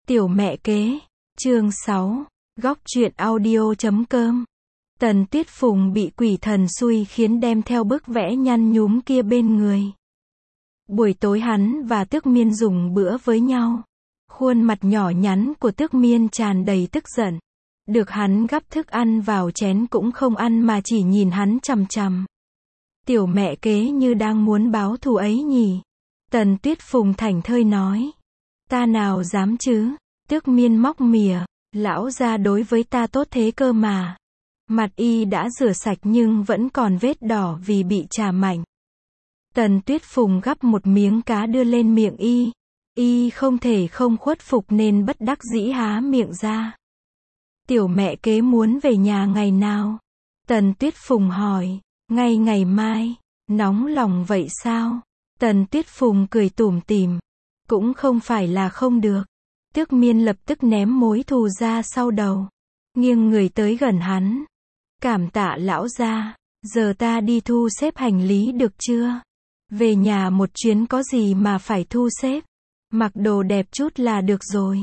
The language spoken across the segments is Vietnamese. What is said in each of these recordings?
Tiểu mẹ kế, chương 6, góc truyện audio.com. Tần Tuyết Phùng bị quỷ thần xui khiến đem theo bức vẽ nhăn nhúm kia bên người. Buổi tối hắn và Tước Miên dùng bữa với nhau. Khuôn mặt nhỏ nhắn của Tước Miên tràn đầy tức giận. Được hắn gắp thức ăn vào chén cũng không ăn mà chỉ nhìn hắn chằm chằm. Tiểu mẹ kế như đang muốn báo thù ấy nhỉ. Tần Tuyết Phùng thảnh thơi nói. Ta nào dám chứ. Tước Miên móc mỉa. Lão gia đối với ta tốt thế cơ mà. Mặt y đã rửa sạch nhưng vẫn còn vết đỏ vì bị chà mạnh. Tần Tuyết Phùng gắp một miếng cá đưa lên miệng y. Y không thể không khuất phục nên bất đắc dĩ há miệng ra. Tiểu mẹ kế muốn về nhà ngày nào? Tần Tuyết Phùng hỏi. Ngay ngày mai. Nóng lòng vậy sao? Tần Tuyết Phùng cười tủm tỉm. Cũng không phải là không được. Tước Miên lập tức ném mối thù ra sau đầu. Nghiêng người tới gần hắn. Cảm tạ lão gia. Giờ ta đi thu xếp hành lý được chưa? Về nhà một chuyến có gì mà phải thu xếp? Mặc đồ đẹp chút là được rồi.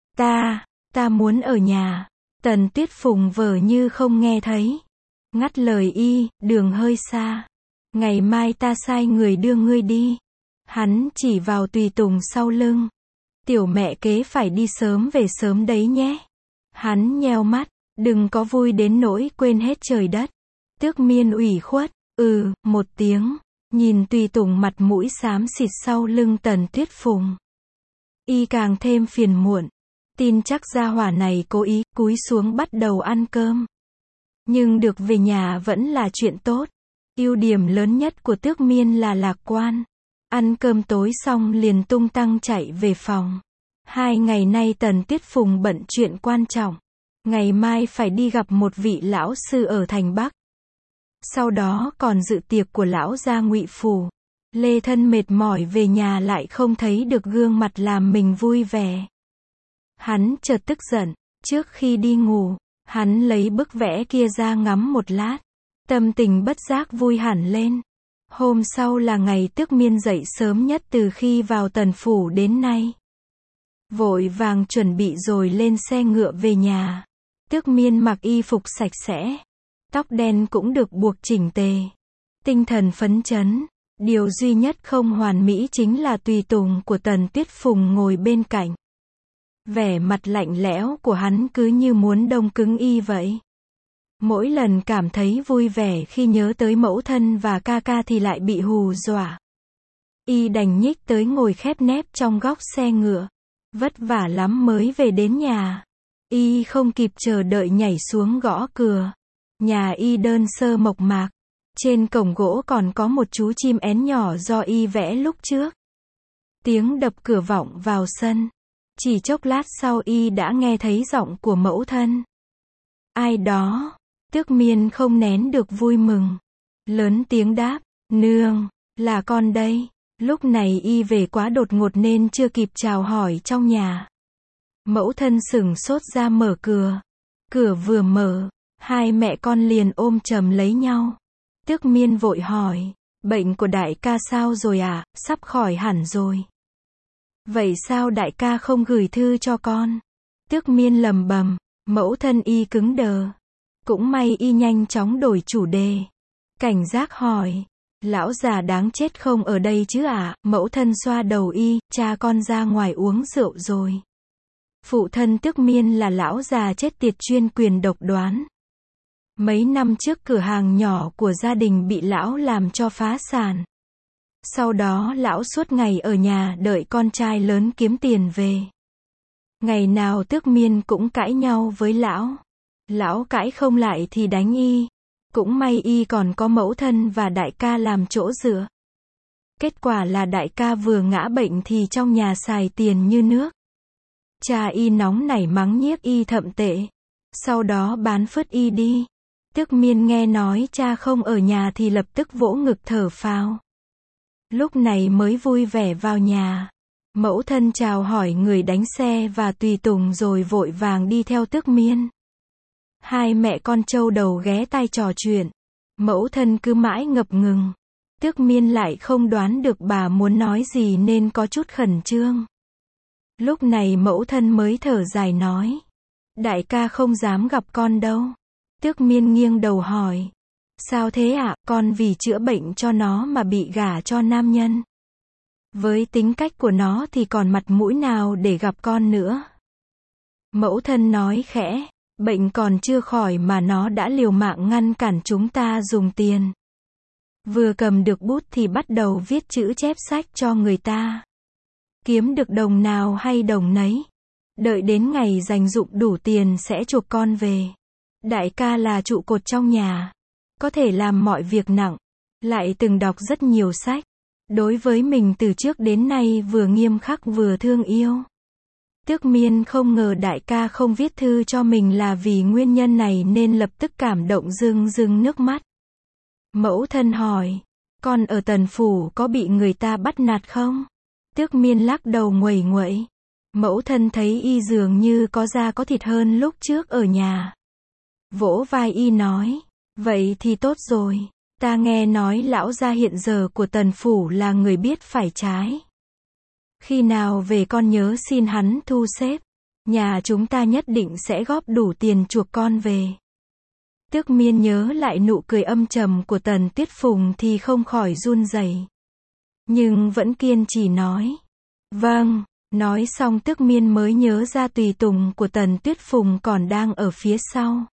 Ta muốn ở nhà. Tần Tuyết Phùng vờ như không nghe thấy. Ngắt lời y, đường hơi xa. Ngày mai ta sai người đưa ngươi đi. Hắn chỉ vào tùy tùng sau lưng. Tiểu mẹ kế phải đi sớm về sớm đấy nhé. Hắn nheo mắt, đừng có vui đến nỗi quên hết trời đất. Tước Miên ủy khuất, một tiếng, nhìn tùy tùng mặt mũi xám xịt sau lưng Tần Tuyết Phùng. Y càng thêm phiền muộn, tin chắc gia hỏa này cố ý cúi xuống bắt đầu ăn cơm. Nhưng được về nhà vẫn là chuyện tốt. Ưu điểm lớn nhất của Tước Miên là lạc quan. Ăn cơm tối xong liền tung tăng chạy về phòng. 2 ngày nay Tần Tuyết Phùng bận chuyện quan trọng. Ngày mai phải đi gặp một vị lão sư ở thành Bắc. Sau đó còn dự tiệc của lão gia Ngụy Phủ. Lê Thân mệt mỏi về nhà lại không thấy được gương mặt làm mình vui vẻ. Hắn chợt tức giận. Trước khi đi ngủ, hắn lấy bức vẽ kia ra ngắm một lát. Tâm tình bất giác vui hẳn lên. Hôm sau là ngày Tước Miên dậy sớm nhất từ khi vào Tần Phủ đến nay. Vội vàng chuẩn bị rồi lên xe ngựa về nhà. Tước Miên mặc y phục sạch sẽ. Tóc đen cũng được buộc chỉnh tề. Tinh thần phấn chấn. Điều duy nhất không hoàn mỹ chính là tùy tùng của Tần Tuyết Phùng ngồi bên cạnh. Vẻ mặt lạnh lẽo của hắn cứ như muốn đông cứng y vậy. Mỗi lần cảm thấy vui vẻ khi nhớ tới mẫu thân và ca ca thì lại bị hù dọa. Y đành nhích tới ngồi khép nép trong góc xe ngựa. Vất vả lắm mới về đến nhà. Y không kịp chờ đợi nhảy xuống gõ cửa. Nhà y đơn sơ mộc mạc. Trên cổng gỗ còn có một chú chim én nhỏ do y vẽ lúc trước. Tiếng đập cửa vọng vào sân. Chỉ chốc lát sau y đã nghe thấy giọng của mẫu thân. Ai đó? Tước Miên không nén được vui mừng. Lớn tiếng đáp, nương, là con đây. Lúc này y về quá đột ngột nên chưa kịp chào hỏi trong nhà. Mẫu thân sửng sốt ra mở cửa. Cửa vừa mở, hai mẹ con liền ôm chầm lấy nhau. Tước Miên vội hỏi, bệnh của đại ca sao rồi à, sắp khỏi hẳn rồi. Vậy sao đại ca không gửi thư cho con? Tước Miên lầm bầm, mẫu thân y cứng đờ. Cũng may y nhanh chóng đổi chủ đề. Cảnh giác hỏi, lão già đáng chết không ở đây chứ à? Mẫu thân xoa đầu y, cha con ra ngoài uống rượu rồi. Phụ thân Tước Miên là lão già chết tiệt chuyên quyền độc đoán. Mấy năm trước cửa hàng nhỏ của gia đình bị lão làm cho phá sản. Sau đó lão suốt ngày ở nhà đợi con trai lớn kiếm tiền về. Ngày nào Tước Miên cũng cãi nhau với lão. Lão cãi không lại thì đánh y. Cũng may y còn có mẫu thân và đại ca làm chỗ dựa. Kết quả là đại ca vừa ngã bệnh thì trong nhà xài tiền như nước. Cha y nóng nảy mắng nhiếc y thậm tệ. Sau đó bán phứt y đi. Tước Miên nghe nói cha không ở nhà thì lập tức vỗ ngực thở phào. Lúc này mới vui vẻ vào nhà. Mẫu thân chào hỏi người đánh xe và tùy tùng rồi vội vàng đi theo Tước Miên. Hai mẹ con trâu đầu ghé tai trò chuyện. Mẫu thân cứ mãi ngập ngừng. Tước Miên lại không đoán được bà muốn nói gì nên có chút khẩn trương. Lúc này mẫu thân mới thở dài nói. Đại ca không dám gặp con đâu. Tước Miên nghiêng đầu hỏi. Sao thế ạ, con vì chữa bệnh cho nó mà bị gả cho nam nhân. Với tính cách của nó thì còn mặt mũi nào để gặp con nữa. Mẫu thân nói khẽ, bệnh còn chưa khỏi mà nó đã liều mạng ngăn cản chúng ta dùng tiền. Vừa cầm được bút thì bắt đầu viết chữ chép sách cho người ta. Kiếm được đồng nào hay đồng nấy. Đợi đến ngày dành dụm đủ tiền sẽ chuộc con về. Đại ca là trụ cột trong nhà. Có thể làm mọi việc nặng. Lại từng đọc rất nhiều sách. Đối với mình từ trước đến nay vừa nghiêm khắc vừa thương yêu. Tước Miên không ngờ đại ca không viết thư cho mình là vì nguyên nhân này nên lập tức cảm động rưng rưng nước mắt. Mẫu thân hỏi, con ở Tần Phủ có bị người ta bắt nạt không? Tước Miên lắc đầu nguẩy nguậy. Mẫu thân thấy y dường như có da có thịt hơn lúc trước ở nhà. Vỗ vai y nói, vậy thì tốt rồi. Ta nghe nói lão gia hiện giờ của Tần Phủ là người biết phải trái. Khi nào về con nhớ xin hắn thu xếp. Nhà chúng ta nhất định sẽ góp đủ tiền chuộc con về. Tước Miên nhớ lại nụ cười âm trầm của Tần Tuyết Phùng thì không khỏi run rẩy. Nhưng vẫn kiên trì nói. Vâng, nói xong Tước Miên mới nhớ ra tùy tùng của Tần Tuyết Phùng còn đang ở phía sau.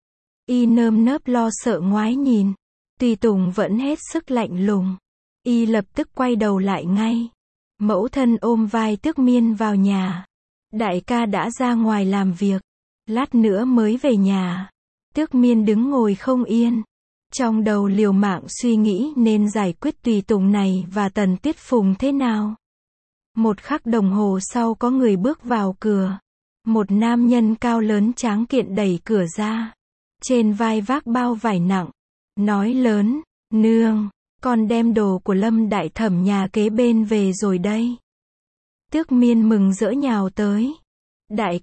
Y nơm nớp lo sợ ngoái nhìn. Tùy tùng vẫn hết sức lạnh lùng. Y lập tức quay đầu lại ngay. Mẫu thân ôm vai Tước Miên vào nhà. Đại ca đã ra ngoài làm việc. Lát nữa mới về nhà. Tước Miên đứng ngồi không yên. Trong đầu liều mạng suy nghĩ nên giải quyết tùy tùng này và Tần Tuyết Phùng thế nào. Một khắc đồng hồ sau có người bước vào cửa. Một nam nhân cao lớn tráng kiện đẩy cửa ra. Trên vai vác bao vải nặng. Nói lớn, nương, con đem đồ của Lâm đại thẩm nhà kế bên về rồi đây. Tước Miên mừng rỡ nhào tới. Đại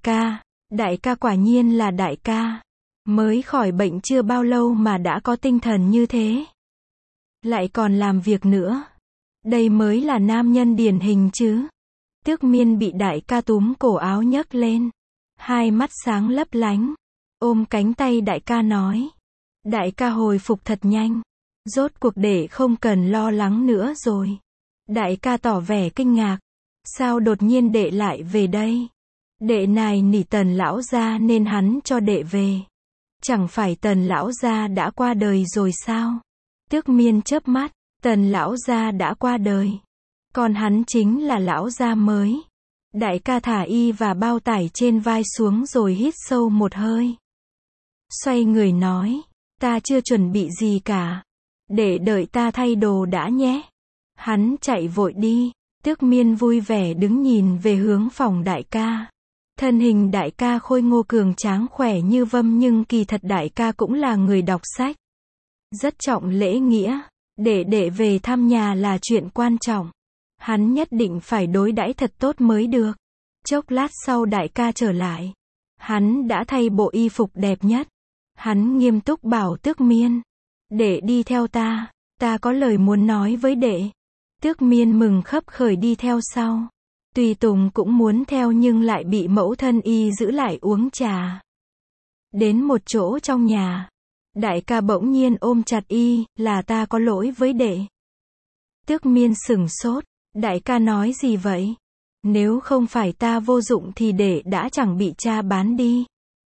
ca quả nhiên là đại ca. Mới khỏi bệnh chưa bao lâu mà đã có tinh thần như thế. Lại còn làm việc nữa. Đây mới là nam nhân điển hình chứ. Tước Miên bị đại ca túm cổ áo nhấc lên. Hai mắt sáng lấp lánh. Ôm cánh tay đại ca nói. Đại ca hồi phục thật nhanh. Rốt cuộc đệ không cần lo lắng nữa rồi. Đại ca tỏ vẻ kinh ngạc. Sao đột nhiên đệ lại về đây? Đệ này nỉ Tần lão gia nên hắn cho đệ về. Chẳng phải Tần lão gia đã qua đời rồi sao? Tước Miên chớp mắt. Tần lão gia đã qua đời. Còn hắn chính là lão gia mới. Đại ca thả y và bao tải trên vai xuống rồi hít sâu một hơi. Xoay người nói. Ta chưa chuẩn bị gì cả. Để đợi ta thay đồ đã nhé. Hắn chạy vội đi. Tước Miên vui vẻ đứng nhìn về hướng phòng đại ca. Thân hình đại ca khôi ngô cường tráng khỏe như vâm nhưng kỳ thật đại ca cũng là người đọc sách. Rất trọng lễ nghĩa. Để đệ về thăm nhà là chuyện quan trọng. Hắn nhất định phải đối đãi thật tốt mới được. Chốc lát sau đại ca trở lại. Hắn đã thay bộ y phục đẹp nhất. Hắn nghiêm túc bảo Tước Miên. Đệ đi theo ta. Ta có lời muốn nói với đệ. Tước Miên mừng khấp khởi đi theo sau. Tùy tùng cũng muốn theo nhưng lại bị mẫu thân y giữ lại uống trà. Đến một chỗ trong nhà. Đại ca bỗng nhiên ôm chặt y, là ta có lỗi với đệ. Tước Miên sửng sốt. Đại ca nói gì vậy? Nếu không phải ta vô dụng thì đệ đã chẳng bị cha bán đi.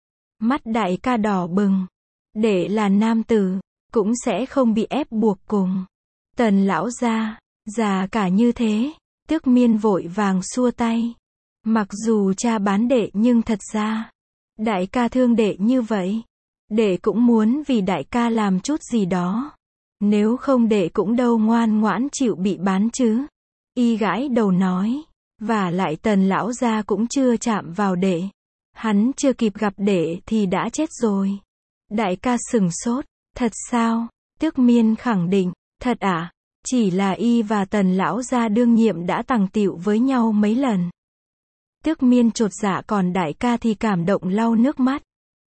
Mắt đại ca đỏ bừng. Đệ là nam tử, cũng sẽ không bị ép buộc cùng Tần lão gia, già cả như thế. Tước Miên vội vàng xua tay. Mặc dù cha bán đệ nhưng thật ra, đại ca thương đệ như vậy. Đệ cũng muốn vì đại ca làm chút gì đó. Nếu không đệ cũng đâu ngoan ngoãn chịu bị bán chứ. Y gãi đầu nói. Và lại Tần lão gia cũng chưa chạm vào đệ. Hắn chưa kịp gặp đệ thì đã chết rồi. Đại ca sửng sốt. Thật sao? Tước Miên khẳng định. Thật à? Chỉ là y và Tần lão gia đương nhiệm đã tằng tịu với nhau mấy lần. Tước Miên chột dạ còn đại ca thì cảm động lau nước mắt.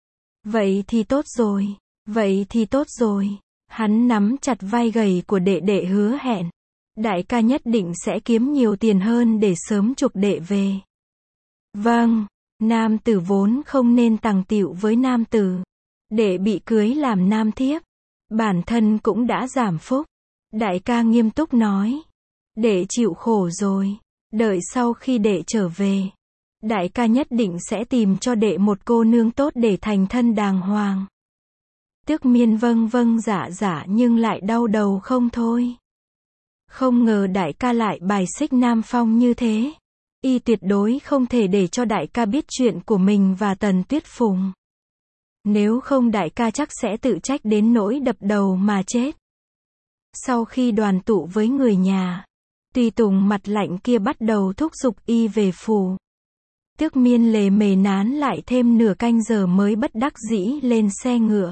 Vậy thì tốt rồi. Vậy thì tốt rồi. Hắn nắm chặt vai gầy của đệ đệ hứa hẹn. Đại ca nhất định sẽ kiếm nhiều tiền hơn để sớm chuộc đệ về. Vâng, nam tử vốn không nên tằng tịu với nam tử. Để bị cưới làm nam thiếp. Bản thân cũng đã giảm phúc. Đại ca nghiêm túc nói. Đệ chịu khổ rồi. Đợi sau khi đệ trở về. Đại ca nhất định sẽ tìm cho đệ một cô nương tốt để thành thân đàng hoàng. Tước Miên vâng vâng dạ dạ nhưng lại đau đầu không thôi. Không ngờ đại ca lại bài xích Nam Phong như thế. Y tuyệt đối không thể để cho đại ca biết chuyện của mình và Tần Tuyết Phùng. Nếu không đại ca chắc sẽ tự trách đến nỗi đập đầu mà chết. Sau khi đoàn tụ với người nhà, Tùy Tùng mặt lạnh kia bắt đầu thúc giục y về phủ. Tước Miên lề mề nán lại thêm nửa canh giờ mới bất đắc dĩ lên xe ngựa.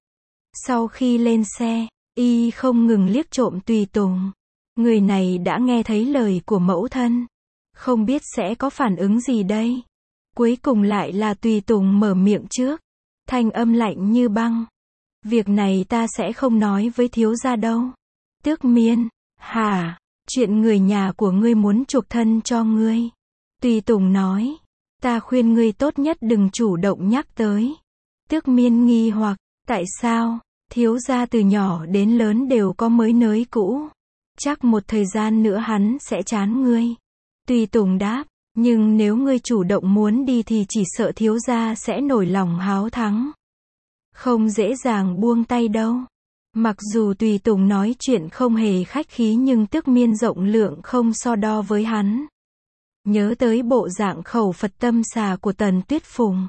Sau khi lên xe, y không ngừng liếc trộm Tùy Tùng. Người này đã nghe thấy lời của mẫu thân. Không biết sẽ có phản ứng gì đây. Cuối cùng lại là Tùy Tùng mở miệng trước. Thanh âm lạnh như băng. Việc này ta sẽ không nói với thiếu gia đâu. Tước Miên, hả? Chuyện người nhà của ngươi muốn chuộc thân cho ngươi. Tùy Tùng nói. Ta khuyên ngươi tốt nhất đừng chủ động nhắc tới. Tước Miên nghi hoặc, tại sao? Thiếu gia từ nhỏ đến lớn đều có mới nới cũ. Chắc một thời gian nữa hắn sẽ chán ngươi. Tùy Tùng đáp, nhưng nếu ngươi chủ động muốn đi thì chỉ sợ thiếu gia sẽ nổi lòng háo thắng. Không dễ dàng buông tay đâu. Mặc dù Tùy Tùng nói chuyện không hề khách khí nhưng Tước Miên rộng lượng không so đo với hắn. Nhớ tới bộ dạng khẩu Phật tâm xà của Tần Tuyết Phùng.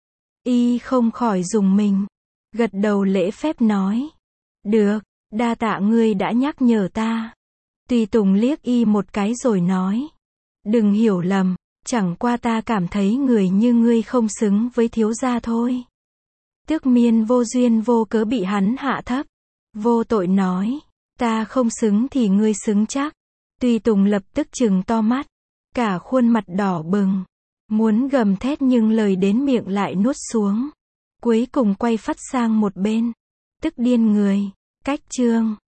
Y không khỏi rùng mình. Gật đầu lễ phép nói. Được, đa tạ ngươi đã nhắc nhở ta. Tùy Tùng liếc y một cái rồi nói. Đừng hiểu lầm, chẳng qua ta cảm thấy người như ngươi không xứng với thiếu gia thôi. Tước Miên vô duyên vô cớ bị hắn hạ thấp. Vô tội nói. Ta không xứng thì ngươi xứng chắc. Tùy Tùng lập tức trừng to mắt. Cả khuôn mặt đỏ bừng. Muốn gầm thét nhưng lời đến miệng lại nuốt xuống. Cuối cùng quay phắt sang một bên. Tức điên người. Cách chương